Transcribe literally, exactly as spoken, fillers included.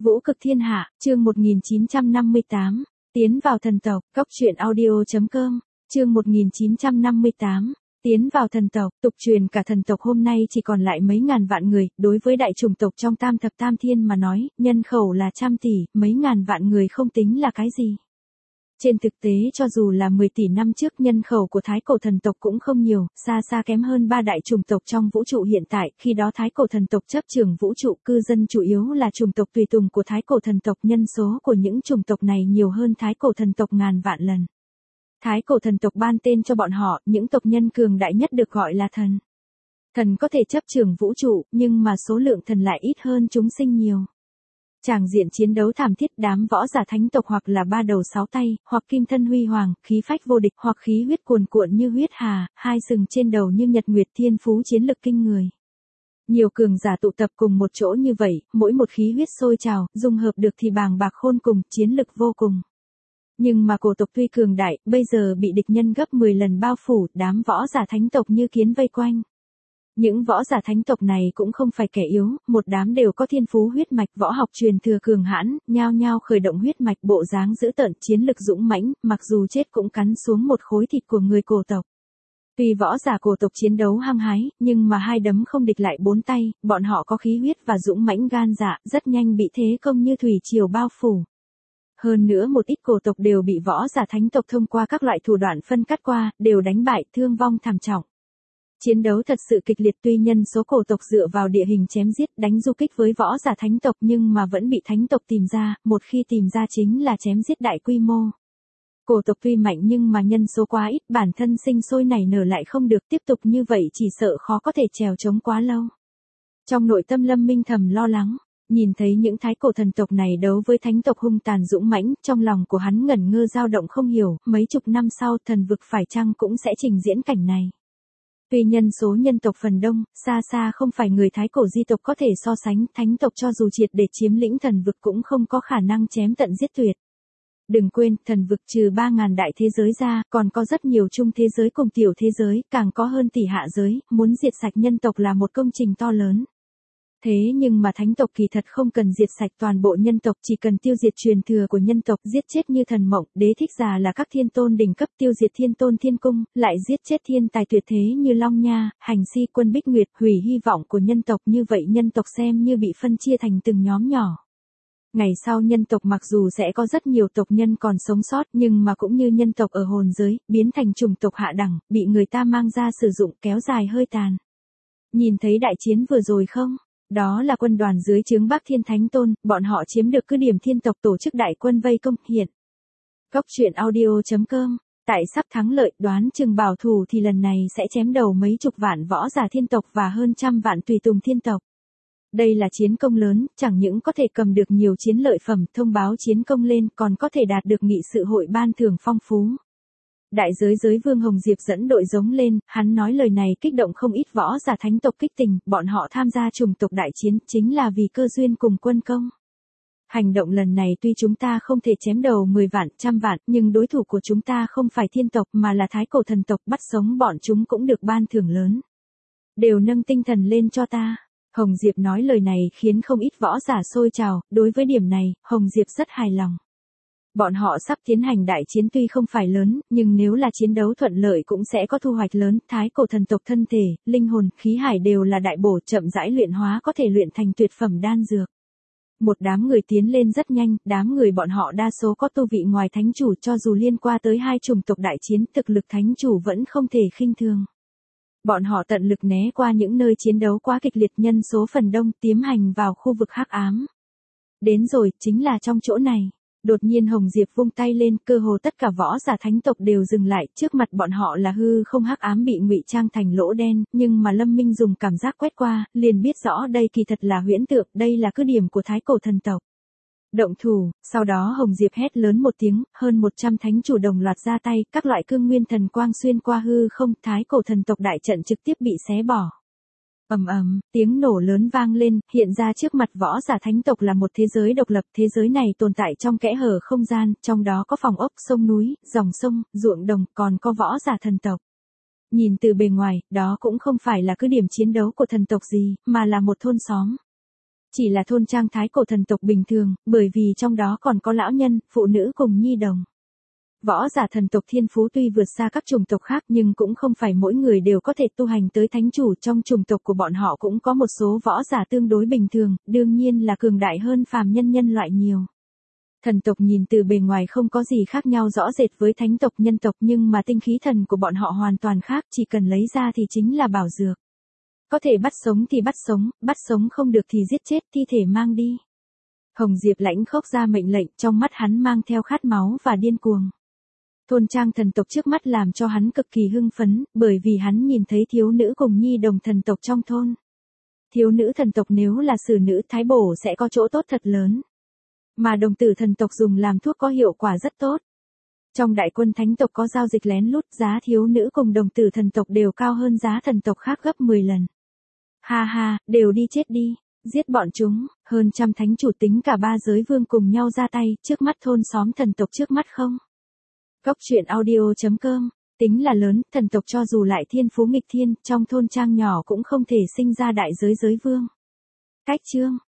Vũ cực thiên hạ, chương một nghìn chín trăm năm mươi tám, tiến vào thần tộc, góc truyện audio chấm com, chương một nghìn chín trăm năm mươi tám, tiến vào thần tộc, tục truyền cả thần tộc hôm nay chỉ còn lại mấy ngàn vạn người, đối với đại chủng tộc trong tam thập tam thiên mà nói, nhân khẩu là trăm tỷ, mấy ngàn vạn người không tính là cái gì. Trên thực tế cho dù là mười tỷ năm trước nhân khẩu của thái cổ thần tộc cũng không nhiều, xa xa kém hơn ba đại chủng tộc trong vũ trụ hiện tại, khi đó thái cổ thần tộc chấp trưởng vũ trụ, cư dân chủ yếu là chủng tộc tùy tùng của thái cổ thần tộc, nhân số của những chủng tộc này nhiều hơn thái cổ thần tộc ngàn vạn lần. Thái cổ thần tộc ban tên cho bọn họ, những tộc nhân cường đại nhất được gọi là thần. Thần có thể chấp trưởng vũ trụ, nhưng mà số lượng thần lại ít hơn chúng sinh nhiều. Tràng diện chiến đấu thảm thiết, đám võ giả thánh tộc hoặc là ba đầu sáu tay, hoặc kim thân huy hoàng, khí phách vô địch, hoặc khí huyết cuồn cuộn như huyết hà, hai sừng trên đầu như nhật nguyệt, thiên phú chiến lực kinh người. Nhiều cường giả tụ tập cùng một chỗ như vậy, mỗi một khí huyết sôi trào, dung hợp được thì bàng bạc khôn cùng, chiến lực vô cùng. Nhưng mà cổ tộc tuy cường đại, bây giờ bị địch nhân gấp mười lần bao phủ, đám võ giả thánh tộc như kiến vây quanh. Những võ giả thánh tộc này cũng không phải kẻ yếu, một đám đều có thiên phú huyết mạch, võ học truyền thừa cường hãn, nhao nhao khởi động huyết mạch, bộ dáng dữ tợn, chiến lực dũng mãnh, mặc dù chết cũng cắn xuống một khối thịt của người cổ tộc. Tuy võ giả cổ tộc chiến đấu hăng hái, nhưng mà hai đấm không địch lại bốn tay, bọn họ có khí huyết và dũng mãnh gan dạ, rất nhanh bị thế công như thủy triều bao phủ. Hơn nữa một ít cổ tộc đều bị võ giả thánh tộc thông qua các loại thủ đoạn phân cắt qua, đều đánh bại, thương vong thảm trọng. Chiến đấu thật sự kịch liệt, tuy nhân số cổ tộc dựa vào địa hình chém giết đánh du kích với võ giả thánh tộc nhưng mà vẫn bị thánh tộc tìm ra, một khi tìm ra chính là chém giết đại quy mô. Cổ tộc tuy mạnh nhưng mà nhân số quá ít, bản thân sinh sôi nảy nở lại không được, tiếp tục như vậy chỉ sợ khó có thể trèo chống quá lâu. Trong nội tâm Lâm Minh thầm lo lắng, nhìn thấy những thái cổ thần tộc này đấu với thánh tộc hung tàn dũng mãnh, trong lòng của hắn ngẩn ngơ dao động không hiểu, mấy chục năm sau thần vực phải chăng cũng sẽ trình diễn cảnh này. Tuy nhân số nhân tộc phần đông, xa xa không phải người thái cổ di tộc có thể so sánh, thánh tộc cho dù triệt để chiếm lĩnh thần vực cũng không có khả năng chém tận giết tuyệt. Đừng quên, thần vực trừ ba ngàn đại thế giới ra, còn có rất nhiều chung thế giới cùng tiểu thế giới, càng có hơn tỷ hạ giới, muốn diệt sạch nhân tộc là một công trình to lớn. Thế nhưng mà thánh tộc kỳ thật không cần diệt sạch toàn bộ nhân tộc, chỉ cần tiêu diệt truyền thừa của nhân tộc, giết chết như thần mộng, đế thích giả là các thiên tôn đỉnh cấp, tiêu diệt thiên tôn thiên cung, lại giết chết thiên tài tuyệt thế như Long Nha, Hành Si, Quân Bích Nguyệt, hủy hy vọng của nhân tộc, như vậy nhân tộc xem như bị phân chia thành từng nhóm nhỏ. Ngày sau nhân tộc mặc dù sẽ có rất nhiều tộc nhân còn sống sót nhưng mà cũng như nhân tộc ở hồn giới, biến thành chủng tộc hạ đẳng, bị người ta mang ra sử dụng, kéo dài hơi tàn. Nhìn thấy đại chiến vừa rồi không? Đó là quân đoàn dưới trướng Bắc Thiên Thánh Tôn, bọn họ chiếm được cứ điểm thiên tộc, tổ chức đại quân vây công, hiện. Góc truyện audio chấm com, tại sắp thắng lợi, đoán chừng bảo thủ thì lần này sẽ chém đầu mấy chục vạn võ giả thiên tộc và hơn trăm vạn tùy tùng thiên tộc. Đây là chiến công lớn, chẳng những có thể cầm được nhiều chiến lợi phẩm, thông báo chiến công lên, còn có thể đạt được nghị sự hội ban thưởng phong phú. Đại giới giới vương Hồng Diệp dẫn đội giống lên, hắn nói lời này kích động không ít võ giả thánh tộc kích tình, bọn họ tham gia chủng tộc đại chiến chính là vì cơ duyên cùng quân công. Hành động lần này tuy chúng ta không thể chém đầu mười vạn, trăm vạn, nhưng đối thủ của chúng ta không phải thiên tộc mà là thái cổ thần tộc, bắt sống bọn chúng cũng được ban thưởng lớn. Đều nâng tinh thần lên cho ta. Hồng Diệp nói lời này khiến không ít võ giả sôi trào, đối với điểm này, Hồng Diệp rất hài lòng. Bọn họ sắp tiến hành đại chiến tuy không phải lớn, nhưng nếu là chiến đấu thuận lợi cũng sẽ có thu hoạch lớn, thái cổ thần tộc thân thể, linh hồn, khí hải đều là đại bổ, chậm rãi luyện hóa có thể luyện thành tuyệt phẩm đan dược. Một đám người tiến lên rất nhanh, đám người bọn họ đa số có tu vị ngoài thánh chủ, cho dù liên qua tới hai chủng tộc đại chiến, thực lực thánh chủ vẫn không thể khinh thường. Bọn họ tận lực né qua những nơi chiến đấu quá kịch liệt, nhân số phần đông, tiến hành vào khu vực hắc ám. Đến rồi, chính là trong chỗ này. Đột nhiên Hồng Diệp vung tay lên, cơ hồ tất cả võ giả thánh tộc đều dừng lại, trước mặt bọn họ là hư không hắc ám bị ngụy trang thành lỗ đen, nhưng mà Lâm Minh dùng cảm giác quét qua, liền biết rõ đây kỳ thật là huyễn tượng, đây là cứ điểm của thái cổ thần tộc. Động thủ, sau đó Hồng Diệp hét lớn một tiếng, hơn một trăm thánh chủ đồng loạt ra tay, các loại cương nguyên thần quang xuyên qua hư không, thái cổ thần tộc đại trận trực tiếp bị xé bỏ. Ầm ầm, tiếng nổ lớn vang lên, hiện ra trước mặt võ giả thánh tộc là một thế giới độc lập, thế giới này tồn tại trong kẽ hở không gian, trong đó có phòng ốc, sông núi, dòng sông, ruộng đồng, còn có võ giả thần tộc. Nhìn từ bề ngoài, đó cũng không phải là cứ điểm chiến đấu của thần tộc gì, mà là một thôn xóm. Chỉ là thôn trang thái cổ thần tộc bình thường, bởi vì trong đó còn có lão nhân, phụ nữ cùng nhi đồng. Võ giả thần tộc thiên phú tuy vượt xa các chủng tộc khác nhưng cũng không phải mỗi người đều có thể tu hành tới thánh chủ, trong chủng tộc của bọn họ cũng có một số võ giả tương đối bình thường, đương nhiên là cường đại hơn phàm nhân nhân loại nhiều. Thần tộc nhìn từ bề ngoài không có gì khác nhau rõ rệt với thánh tộc nhân tộc nhưng mà tinh khí thần của bọn họ hoàn toàn khác, chỉ cần lấy ra thì chính là bảo dược. Có thể bắt sống thì bắt sống, bắt sống không được thì giết chết, thi thể mang đi. Hồng Diệp lãnh khốc ra mệnh lệnh, trong mắt hắn mang theo khát máu và điên cuồng. Thôn trang thần tộc trước mắt làm cho hắn cực kỳ hưng phấn, bởi vì hắn nhìn thấy thiếu nữ cùng nhi đồng thần tộc trong thôn. Thiếu nữ thần tộc nếu là xử nữ thái bổ sẽ có chỗ tốt thật lớn. Mà đồng tử thần tộc dùng làm thuốc có hiệu quả rất tốt. Trong đại quân thánh tộc có giao dịch lén lút, giá thiếu nữ cùng đồng tử thần tộc đều cao hơn giá thần tộc khác gấp mười lần. Ha ha, đều đi chết đi, giết bọn chúng, hơn trăm thánh chủ tính cả ba giới vương cùng nhau ra tay, trước mắt thôn xóm thần tộc trước mắt không. Góc truyện audio chấm com, tính là lớn, thần tộc cho dù lại thiên phú nghịch thiên, trong thôn trang nhỏ cũng không thể sinh ra đại giới giới vương. Cách chương